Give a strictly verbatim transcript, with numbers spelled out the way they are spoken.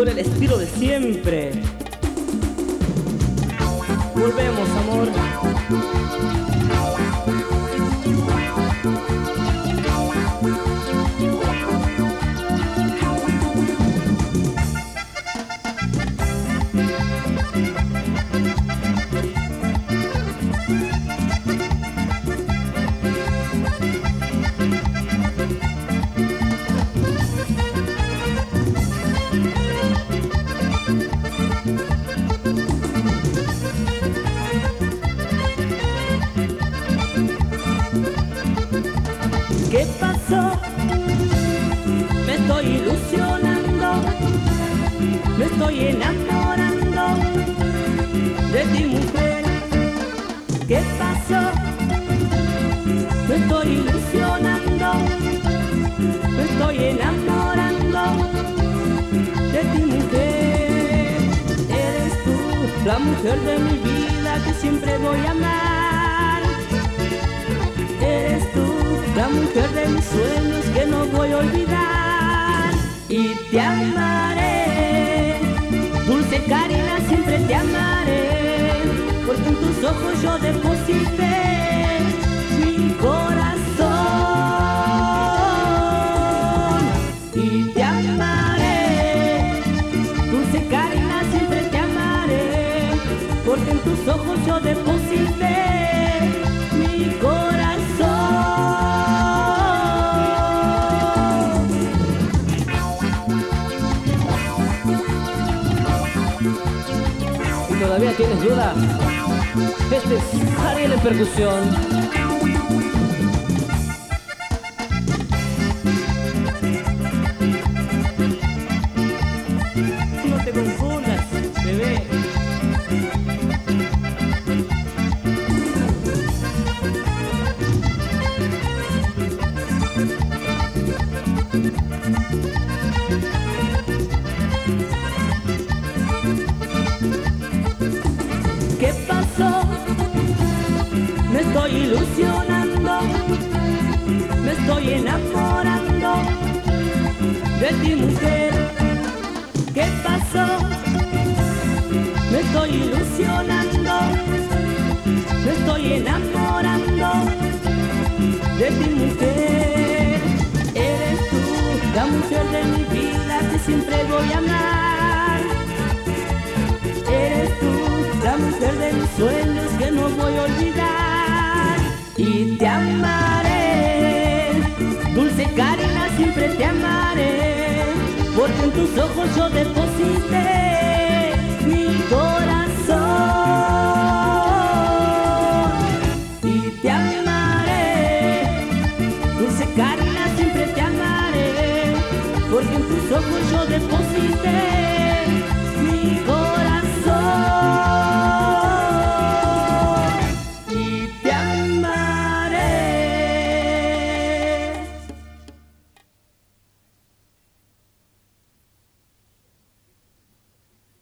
con el estilo de siempre. Volvemos, amor. ¿Qué pasó? Me estoy ilusionando, me estoy enamorando de ti, mujer. ¿Qué pasó? Me estoy ilusionando, me estoy enamorando de ti, mujer. Eres tú, la mujer de mi vida que siempre voy a amar. Eres tú, la mujer de mis sueños que no voy a olvidar. Y te amaré, dulce Karina, siempre te amaré, porque en tus ojos yo deposité mi corazón. Y te amaré, dulce Karina, siempre te amaré, porque en tus ojos yo deposité mi corazón. ¿Todavía tienes duda? Este es Ariel en percusión. No te confundas, bebé. ¿Qué pasó? Me estoy ilusionando, me estoy enamorando de ti, mujer. ¿Qué pasó? Me estoy ilusionando, me estoy enamorando de ti, mujer. Eres tú, la mujer de mi vida que siempre voy a amar. Eres tú, la mujer de mis sueños que no voy a olvidar. Y te amaré, dulce Karina, siempre te amaré, porque en tus ojos yo deposité mi corazón. Y te amaré, dulce Karina, siempre te amaré, porque en tus ojos yo deposité mi corazón.